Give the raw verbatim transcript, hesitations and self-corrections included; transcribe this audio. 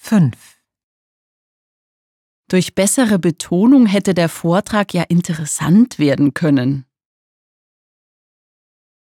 fünf. Durch bessere Betonung hätte der Vortrag ja interessant werden können.